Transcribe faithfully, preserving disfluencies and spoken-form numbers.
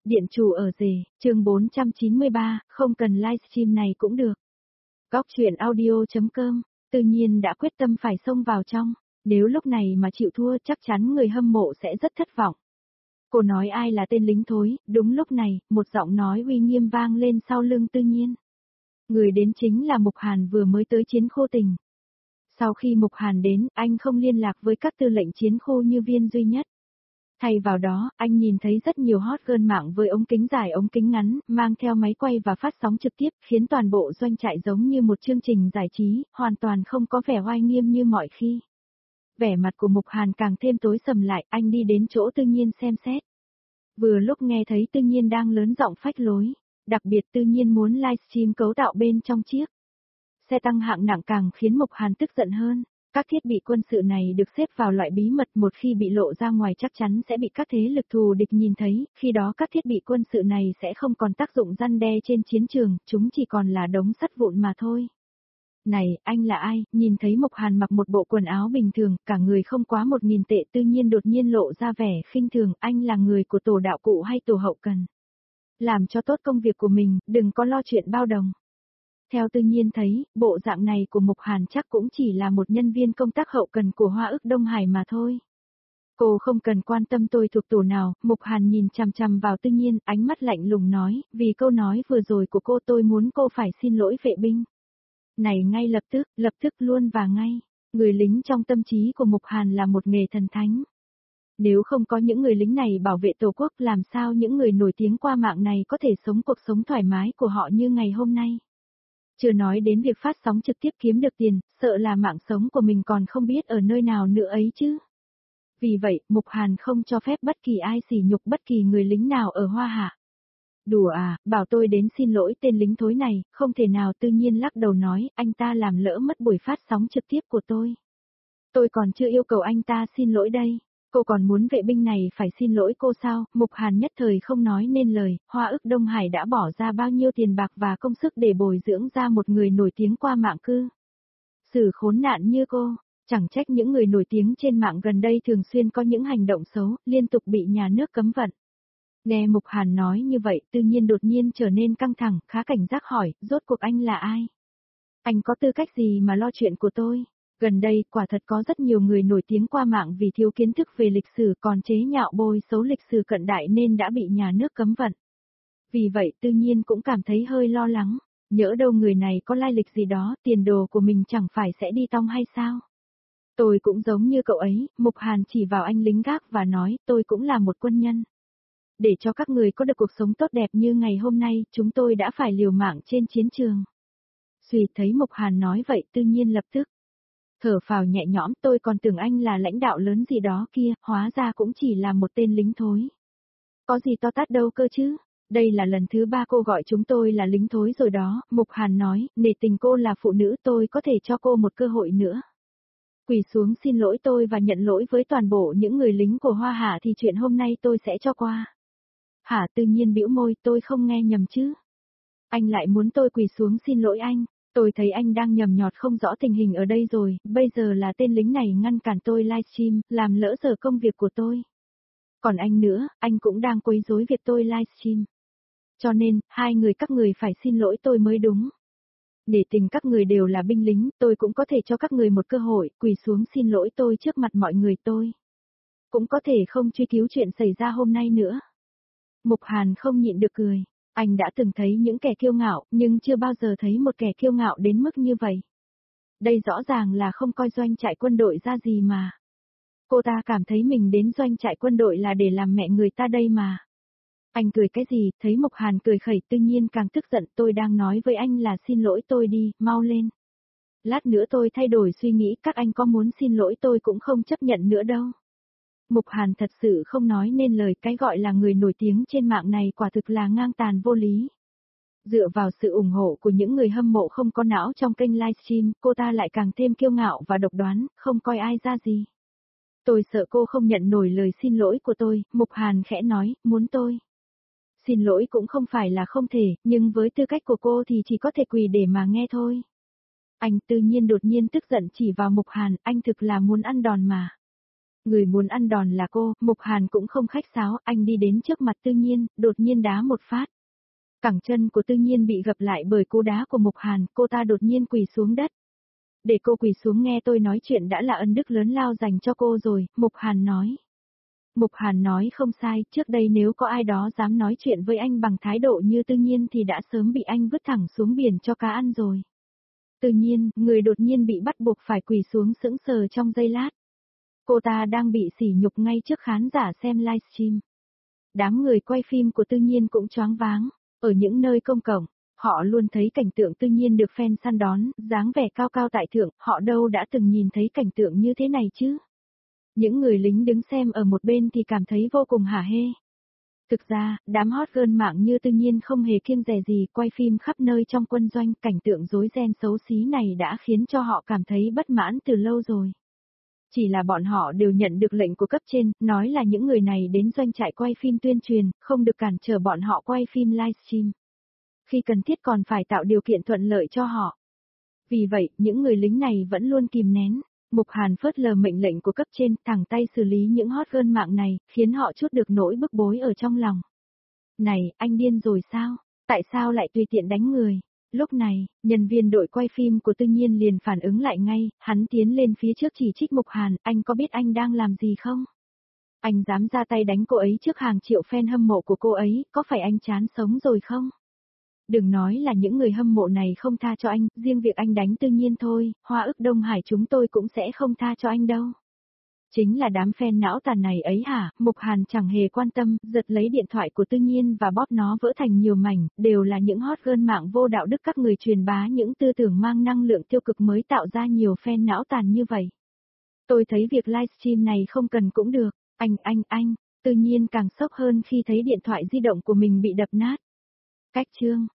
Điện chủ ở rể, chương bốn trăm chín mươi ba, không cần livestream này cũng được. Góc truyện audio chấm com, tự nhiên đã quyết tâm phải xông vào trong, nếu lúc này mà chịu thua chắc chắn người hâm mộ sẽ rất thất vọng. Cô nói ai là tên lính thối, đúng lúc này, một giọng nói uy nghiêm vang lên sau lưng Tự Nhiên. Người đến chính là Mục Hàn vừa mới tới Chiến Khô Tình. Sau khi Mục Hàn đến, anh không liên lạc với các tư lệnh Chiến Khô như Viên duy nhất. Thay vào đó, anh nhìn thấy rất nhiều hot girl mạng với ống kính dài ống kính ngắn, mang theo máy quay và phát sóng trực tiếp, khiến toàn bộ doanh trại giống như một chương trình giải trí, hoàn toàn không có vẻ oai nghiêm như mọi khi. Vẻ mặt của Mục Hàn càng thêm tối sầm lại, anh đi đến chỗ Tự Nhiên xem xét. Vừa lúc nghe thấy Tự Nhiên đang lớn giọng phách lối, đặc biệt Tự Nhiên muốn livestream cấu tạo bên trong chiếc xe tăng hạng nặng càng khiến Mục Hàn tức giận hơn. Các thiết bị quân sự này được xếp vào loại bí mật, một khi bị lộ ra ngoài chắc chắn sẽ bị các thế lực thù địch nhìn thấy, khi đó các thiết bị quân sự này sẽ không còn tác dụng răn đe trên chiến trường, chúng chỉ còn là đống sắt vụn mà thôi. Này, anh là ai? Nhìn thấy Mục Hàn mặc một bộ quần áo bình thường, cả người không quá một nghìn tệ, Tự Nhiên đột nhiên lộ ra vẻ khinh thường, anh là người của tổ đạo cụ hay tổ hậu cần? Làm cho tốt công việc của mình, đừng có lo chuyện bao đồng. Theo Tự Nhiên thấy, bộ dạng này của Mục Hàn chắc cũng chỉ là một nhân viên công tác hậu cần của Hoa ức Đông Hải mà thôi. Cô không cần quan tâm tôi thuộc tổ nào, Mục Hàn nhìn chằm chằm vào Tự Nhiên, ánh mắt lạnh lùng nói, vì câu nói vừa rồi của cô tôi muốn cô phải xin lỗi vệ binh. Này ngay lập tức, lập tức luôn và ngay, người lính trong tâm trí của Mục Hàn là một nghề thần thánh. Nếu không có những người lính này bảo vệ tổ quốc làm sao những người nổi tiếng qua mạng này có thể sống cuộc sống thoải mái của họ như ngày hôm nay. Chưa nói đến việc phát sóng trực tiếp kiếm được tiền, sợ là mạng sống của mình còn không biết ở nơi nào nữa ấy chứ. Vì vậy, Mục Hàn không cho phép bất kỳ ai sỉ nhục bất kỳ người lính nào ở Hoa Hạ. Đùa à, bảo tôi đến xin lỗi tên lính thối này, không thể nào. Tự Nhiên lắc đầu nói, anh ta làm lỡ mất buổi phát sóng trực tiếp của tôi. Tôi còn chưa yêu cầu anh ta xin lỗi đây. Cô còn muốn vệ binh này phải xin lỗi cô sao? Mục Hàn nhất thời không nói nên lời, Hoa ức Đông Hải đã bỏ ra bao nhiêu tiền bạc và công sức để bồi dưỡng ra một người nổi tiếng qua mạng cư. Xử khốn nạn như cô, chẳng trách những người nổi tiếng trên mạng gần đây thường xuyên có những hành động xấu, liên tục bị nhà nước cấm vận. Nghe Mục Hàn nói như vậy, Tự Nhiên đột nhiên trở nên căng thẳng, khá cảnh giác hỏi, rốt cuộc anh là ai? Anh có tư cách gì mà lo chuyện của tôi? Gần đây, quả thật có rất nhiều người nổi tiếng qua mạng vì thiếu kiến thức về lịch sử còn chế nhạo bôi xấu lịch sử cận đại nên đã bị nhà nước cấm vận. Vì vậy Tự Nhiên cũng cảm thấy hơi lo lắng, nhỡ đâu người này có lai lịch gì đó, tiền đồ của mình chẳng phải sẽ đi tong hay sao? Tôi cũng giống như cậu ấy, Mục Hàn chỉ vào anh lính gác và nói, tôi cũng là một quân nhân. Để cho các người có được cuộc sống tốt đẹp như ngày hôm nay, chúng tôi đã phải liều mạng trên chiến trường. Suy thấy Mục Hàn nói vậy Tự Nhiên lập tức thở phào nhẹ nhõm, tôi còn tưởng anh là lãnh đạo lớn gì đó kia, hóa ra cũng chỉ là một tên lính thối. Có gì to tát đâu cơ chứ, đây là lần thứ ba cô gọi chúng tôi là lính thối rồi đó, Mục Hàn nói, nể tình cô là phụ nữ tôi có thể cho cô một cơ hội nữa. Quỳ xuống xin lỗi tôi và nhận lỗi với toàn bộ những người lính của Hoa Hạ thì chuyện hôm nay tôi sẽ cho qua. Hả? Tự Nhiên bĩu môi, tôi không nghe nhầm chứ. Anh lại muốn tôi quỳ xuống xin lỗi anh. Tôi thấy anh đang nhầm nhọt không rõ tình hình ở đây rồi, bây giờ là tên lính này ngăn cản tôi livestream, làm lỡ giờ công việc của tôi. Còn anh nữa, anh cũng đang quấy rối việc tôi livestream. Cho nên, hai người các người phải xin lỗi tôi mới đúng. Để tình các người đều là binh lính, tôi cũng có thể cho các người một cơ hội, quỳ xuống xin lỗi tôi trước mặt mọi người tôi. Cũng có thể không truy cứu chuyện xảy ra hôm nay nữa. Mục Hàn không nhịn được cười. Anh đã từng thấy những kẻ kiêu ngạo, nhưng chưa bao giờ thấy một kẻ kiêu ngạo đến mức như vậy. Đây rõ ràng là không coi doanh trại quân đội ra gì mà. Cô ta cảm thấy mình đến doanh trại quân đội là để làm mẹ người ta đây mà. Anh cười cái gì, thấy Mục Hàn cười khẩy Tự Nhiên càng tức giận, tôi đang nói với anh là xin lỗi tôi đi, mau lên. Lát nữa tôi thay đổi suy nghĩ, các anh có muốn xin lỗi tôi cũng không chấp nhận nữa đâu. Mục Hàn thật sự không nói nên lời, cái gọi là người nổi tiếng trên mạng này quả thực là ngang tàn vô lý. Dựa vào sự ủng hộ của những người hâm mộ không có não trong kênh livestream, cô ta lại càng thêm kiêu ngạo và độc đoán, không coi ai ra gì. Tôi sợ cô không nhận nổi lời xin lỗi của tôi, Mục Hàn khẽ nói, muốn tôi xin lỗi cũng không phải là không thể, nhưng với tư cách của cô thì chỉ có thể quỳ để mà nghe thôi. Anh Tự Nhiên đột nhiên tức giận chỉ vào Mục Hàn, anh thực là muốn ăn đòn mà. Người muốn ăn đòn là cô, Mục Hàn cũng không khách sáo, anh đi đến trước mặt Tư Nhiên, đột nhiên đá một phát. Cẳng chân của Tư Nhiên bị gập lại bởi cú đá của Mục Hàn, cô ta đột nhiên quỳ xuống đất. Để cô quỳ xuống nghe tôi nói chuyện đã là ân đức lớn lao dành cho cô rồi, Mục Hàn nói. Mục Hàn nói không sai, trước đây nếu có ai đó dám nói chuyện với anh bằng thái độ như Tư Nhiên thì đã sớm bị anh vứt thẳng xuống biển cho cá ăn rồi. Tự nhiên, người đột nhiên bị bắt buộc phải quỳ xuống sững sờ trong giây lát. Cô ta đang bị sỉ nhục ngay trước khán giả xem livestream. Đám người quay phim của Tư Nhiên cũng choáng váng, ở những nơi công cộng, họ luôn thấy cảnh tượng Tư Nhiên được fan săn đón, dáng vẻ cao cao tại thượng, họ đâu đã từng nhìn thấy cảnh tượng như thế này chứ. Những người lính đứng xem ở một bên thì cảm thấy vô cùng hả hê. Thực ra, đám hot girl mạng như Tư Nhiên không hề kiêng dè gì quay phim khắp nơi trong quân doanh, cảnh tượng rối ren xấu xí này đã khiến cho họ cảm thấy bất mãn từ lâu rồi. Chỉ là bọn họ đều nhận được lệnh của cấp trên, nói là những người này đến doanh trại quay phim tuyên truyền, không được cản trở bọn họ quay phim livestream. Khi cần thiết còn phải tạo điều kiện thuận lợi cho họ. Vì vậy, những người lính này vẫn luôn kìm nén. Mục Hàn phớt lờ mệnh lệnh của cấp trên, thẳng tay xử lý những hot girl mạng này, khiến họ chút được nỗi bức bối ở trong lòng. Này, anh điên rồi sao? Tại sao lại tùy tiện đánh người? Lúc này, nhân viên đội quay phim của Tư Nhiên liền phản ứng lại ngay, hắn tiến lên phía trước chỉ trích Mục Hàn, anh có biết anh đang làm gì không? Anh dám ra tay đánh cô ấy trước hàng triệu fan hâm mộ của cô ấy, có phải anh chán sống rồi không? Đừng nói là những người hâm mộ này không tha cho anh, riêng việc anh đánh Tư Nhiên thôi, Hoa ức Đông Hải chúng tôi cũng sẽ không tha cho anh đâu. Chính là đám fan não tàn này ấy hả? Mục Hàn chẳng hề quan tâm, giật lấy điện thoại của Tư Nhiên và bóp nó vỡ thành nhiều mảnh, đều là những hot girl mạng vô đạo đức, các người truyền bá những tư tưởng mang năng lượng tiêu cực mới tạo ra nhiều fan não tàn như vậy. Tôi thấy việc livestream này không cần cũng được, anh anh anh, Tư Nhiên càng sốc hơn khi thấy điện thoại di động của mình bị đập nát. Cách chương